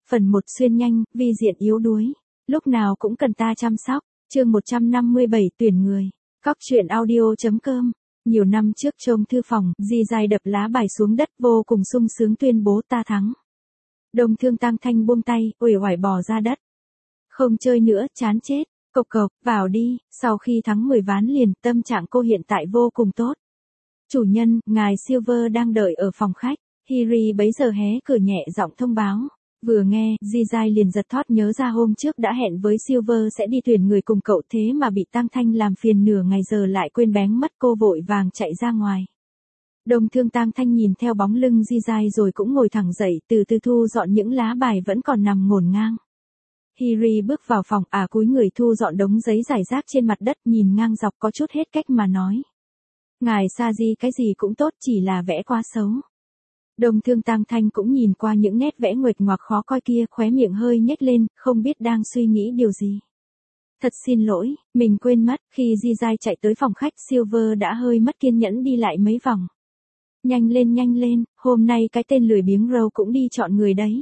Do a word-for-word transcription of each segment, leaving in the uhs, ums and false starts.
Phần một xuyên nhanh, vi diện yếu đuối. Lúc nào cũng cần ta chăm sóc. Chương một trăm năm mươi bảy tuyển người. Cóc truyện audio chấm com. Nhiều năm trước trông thư phòng, Di Giai đập lá bài xuống đất vô cùng sung sướng tuyên bố ta thắng. Đồng Thương Tăng Thanh buông tay, uể oải bò ra đất. Không chơi nữa, chán chết. Cộc cộc, vào đi. Sau khi thắng mười ván liền, tâm trạng cô hiện tại vô cùng tốt. Chủ nhân, ngài Silver đang đợi ở phòng khách. Hiri bấy giờ hé cửa nhẹ giọng thông báo. Vừa nghe, Di Giai liền giật thót nhớ ra hôm trước đã hẹn với Silver sẽ đi tuyển người cùng cậu, thế mà bị Tăng Thanh làm phiền nửa ngày giờ lại quên bén mất, cô vội vàng chạy ra ngoài. Đồng Thương Tăng Thanh nhìn theo bóng lưng Di Giai rồi cũng ngồi thẳng dậy, từ từ thu dọn những lá bài vẫn còn nằm ngổn ngang. Hiri bước vào phòng, à cúi người thu dọn đống giấy rải rác trên mặt đất, nhìn ngang dọc có chút hết cách mà nói. Ngài Sa-di cái gì cũng tốt, chỉ là vẽ quá xấu. Đồng Thương Tăng Thanh cũng nhìn qua những nét vẽ nguệch ngoạc khó coi kia, khóe miệng hơi nhếch lên, không biết đang suy nghĩ điều gì. Thật xin lỗi, mình quên mất. Khi Di Giai chạy tới phòng khách, Silver đã hơi mất kiên nhẫn đi lại mấy vòng. Nhanh lên nhanh lên, hôm nay cái tên lười biếng Râu cũng đi chọn người đấy.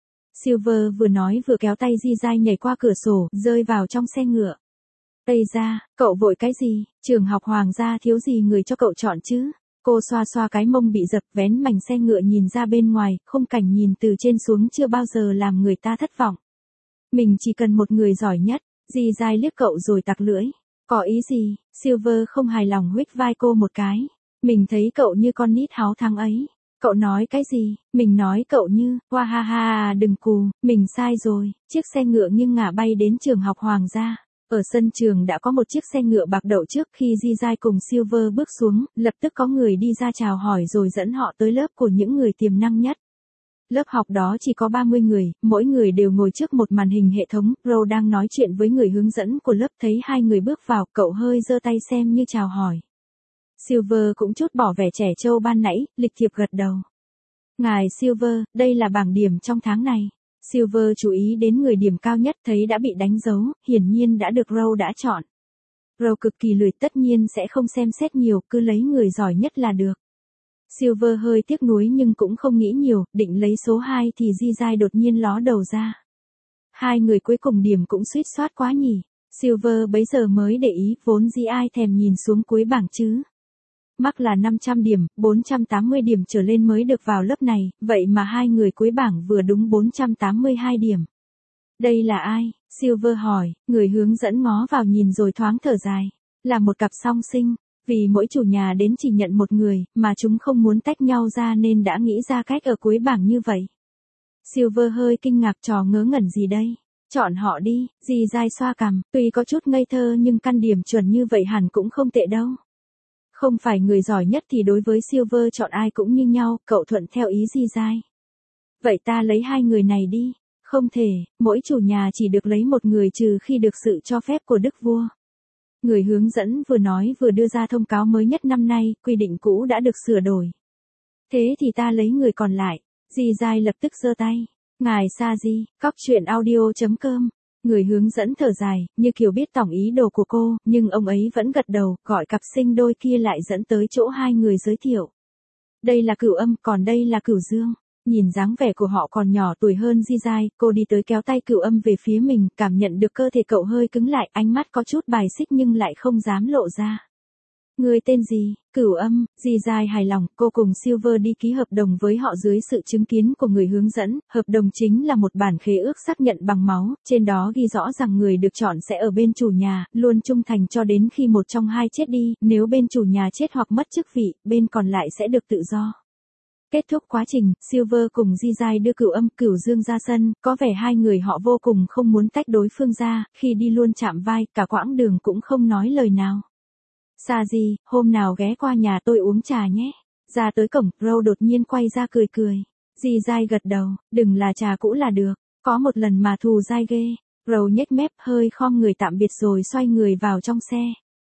Silver vừa nói vừa kéo tay Di Giai nhảy qua cửa sổ, rơi vào trong xe ngựa. Ây da, cậu vội cái gì, trường học hoàng gia thiếu gì người cho cậu chọn chứ? Cô xoa xoa cái mông bị dập, vén mảnh xe ngựa nhìn ra bên ngoài, khung cảnh nhìn từ trên xuống chưa bao giờ làm người ta thất vọng. Mình chỉ cần một người giỏi nhất. Di Giai liếc cậu rồi tặc lưỡi. Có ý gì? Silver không hài lòng huých vai cô một cái. Mình thấy cậu như con nít háo thắng ấy. Cậu nói cái gì? Mình nói cậu như, hoa ha ha, đừng cù, mình sai rồi. Chiếc xe ngựa nghiêng ngả bay đến trường học hoàng gia. Ở sân trường đã có một chiếc xe ngựa bạc đậu trước. Khi Di Giai cùng Silver bước xuống, lập tức có người đi ra chào hỏi rồi dẫn họ tới lớp của những người tiềm năng nhất. Lớp học đó chỉ có ba mươi người, mỗi người đều ngồi trước một màn hình hệ thống. Râu đang nói chuyện với người hướng dẫn của lớp, thấy hai người bước vào, cậu hơi giơ tay xem như chào hỏi. Silver cũng chút bỏ vẻ trẻ trâu ban nãy, lịch thiệp gật đầu. Ngài Silver, đây là bảng điểm trong tháng này. Silver chú ý đến người điểm cao nhất, thấy đã bị đánh dấu, hiển nhiên đã được Râu đã chọn. Râu cực kỳ lười, tất nhiên sẽ không xem xét nhiều, cứ lấy người giỏi nhất là được. Silver hơi tiếc nuối nhưng cũng không nghĩ nhiều, định lấy số hai thì Di Giai đột nhiên ló đầu ra. Hai người cuối cùng điểm cũng suýt soát quá nhỉ. Silver bấy giờ mới để ý, vốn dĩ ai thèm nhìn xuống cuối bảng chứ. Mắc là năm trăm điểm, bốn trăm tám mươi điểm trở lên mới được vào lớp này, vậy mà hai người cuối bảng vừa đúng bốn trăm tám mươi hai điểm. Đây là ai? Silver hỏi, người hướng dẫn ngó vào nhìn rồi thoáng thở dài. Là một cặp song sinh. Vì mỗi chủ nhà đến chỉ nhận một người, mà chúng không muốn tách nhau ra nên đã nghĩ ra cách ở cuối bảng như vậy. Silver hơi kinh ngạc, trò ngớ ngẩn gì đây? Chọn họ đi. Di Giai xoa cằm, tuy có chút ngây thơ nhưng căn điểm chuẩn như vậy hẳn cũng không tệ đâu. Không phải người giỏi nhất thì đối với Silver chọn ai cũng như nhau, cậu thuận theo ý Di Giai. Vậy ta lấy hai người này đi. Không thể, mỗi chủ nhà chỉ được lấy một người trừ khi được sự cho phép của đức vua. Người hướng dẫn vừa nói vừa đưa ra thông cáo mới nhất năm nay, quy định cũ đã được sửa đổi. Thế thì ta lấy người còn lại. Di Giai lập tức giơ tay. Ngài Sa-di, cóc truyện audio chấm com. Người hướng dẫn thở dài, như kiểu biết tổng ý đồ của cô, nhưng ông ấy vẫn gật đầu, gọi cặp sinh đôi kia lại dẫn tới chỗ hai người giới thiệu. Đây là Cửu Âm, còn đây là Cửu Dương. Nhìn dáng vẻ của họ còn nhỏ tuổi hơn Di Giai, cô đi tới kéo tay Cửu Âm về phía mình, cảm nhận được cơ thể cậu hơi cứng lại, ánh mắt có chút bài xích nhưng lại không dám lộ ra. Người tên gì? Cửu Âm. Di Giai hài lòng, cô cùng Silver đi ký hợp đồng với họ dưới sự chứng kiến của người hướng dẫn. Hợp đồng chính là một bản khế ước xác nhận bằng máu, trên đó ghi rõ rằng người được chọn sẽ ở bên chủ nhà, luôn trung thành cho đến khi một trong hai chết đi, nếu bên chủ nhà chết hoặc mất chức vị, bên còn lại sẽ được tự do. Kết thúc quá trình, Silver cùng Di Giai đưa Cửu Âm, Cửu Dương ra sân, có vẻ hai người họ vô cùng không muốn tách đối phương ra, khi đi luôn chạm vai, cả quãng đường cũng không nói lời nào. Sa-di, hôm nào ghé qua nhà tôi uống trà nhé. Ra tới cổng, Râu đột nhiên quay ra cười cười. Di Giai gật đầu, đừng là trà cũ là được, có một lần mà thù dai ghê. Râu nhếch mép hơi khom người tạm biệt rồi xoay người vào trong xe.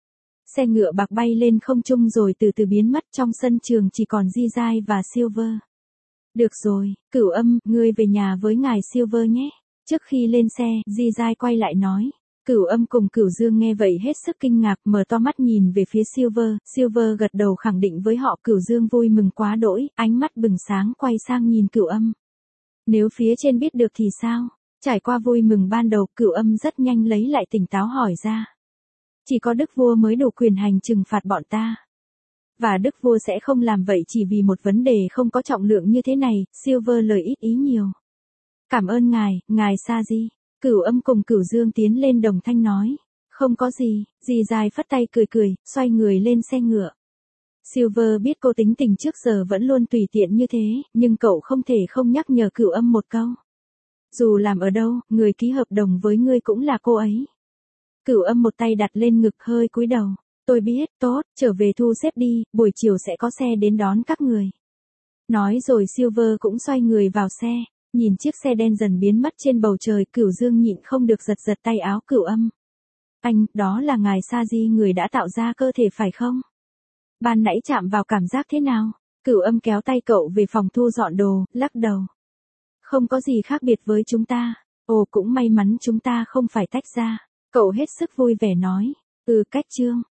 Xe ngựa bạc bay lên không trung rồi từ từ biến mất, trong sân trường chỉ còn Di Giai và Silver. Được rồi, Cửu Âm, ngươi về nhà với ngài Silver nhé. Trước khi lên xe, Di Giai quay lại nói. Cửu Âm cùng Cửu Dương nghe vậy hết sức kinh ngạc, mở to mắt nhìn về phía Silver. Silver gật đầu khẳng định với họ. Cửu Dương vui mừng quá đỗi, ánh mắt bừng sáng quay sang nhìn Cửu Âm. Nếu phía trên biết được thì sao? Trải qua vui mừng ban đầu, Cửu Âm rất nhanh lấy lại tỉnh táo hỏi ra. Chỉ có Đức Vua mới đủ quyền hành trừng phạt bọn ta. Và Đức Vua sẽ không làm vậy chỉ vì một vấn đề không có trọng lượng như thế này, Silver lời ít ý nhiều. Cảm ơn ngài, ngài Sa-di. Cửu Âm cùng Cửu Dương tiến lên đồng thanh nói. Không có gì, dì dài phất tay cười cười, xoay người lên xe ngựa. Silver biết cô tính tình trước giờ vẫn luôn tùy tiện như thế, nhưng cậu không thể không nhắc nhở Cửu Âm một câu. Dù làm ở đâu, người ký hợp đồng với ngươi cũng là cô ấy. Cửu Âm một tay đặt lên ngực hơi cúi đầu. Tôi biết, tốt, trở về thu xếp đi, buổi chiều sẽ có xe đến đón các người. Nói rồi Silver cũng xoay người vào xe, nhìn chiếc xe đen dần biến mất trên bầu trời, Cửu Dương nhịn không được giật giật tay áo Cửu Âm. Anh, đó là ngài Sa-di người đã tạo ra cơ thể phải không? Ban nãy chạm vào cảm giác thế nào? Cửu Âm kéo tay cậu về phòng thu dọn đồ, lắc đầu. Không có gì khác biệt với chúng ta. Ồ, cũng may mắn chúng ta không phải tách ra. Cậu hết sức vui vẻ nói. Ừ, cách chương.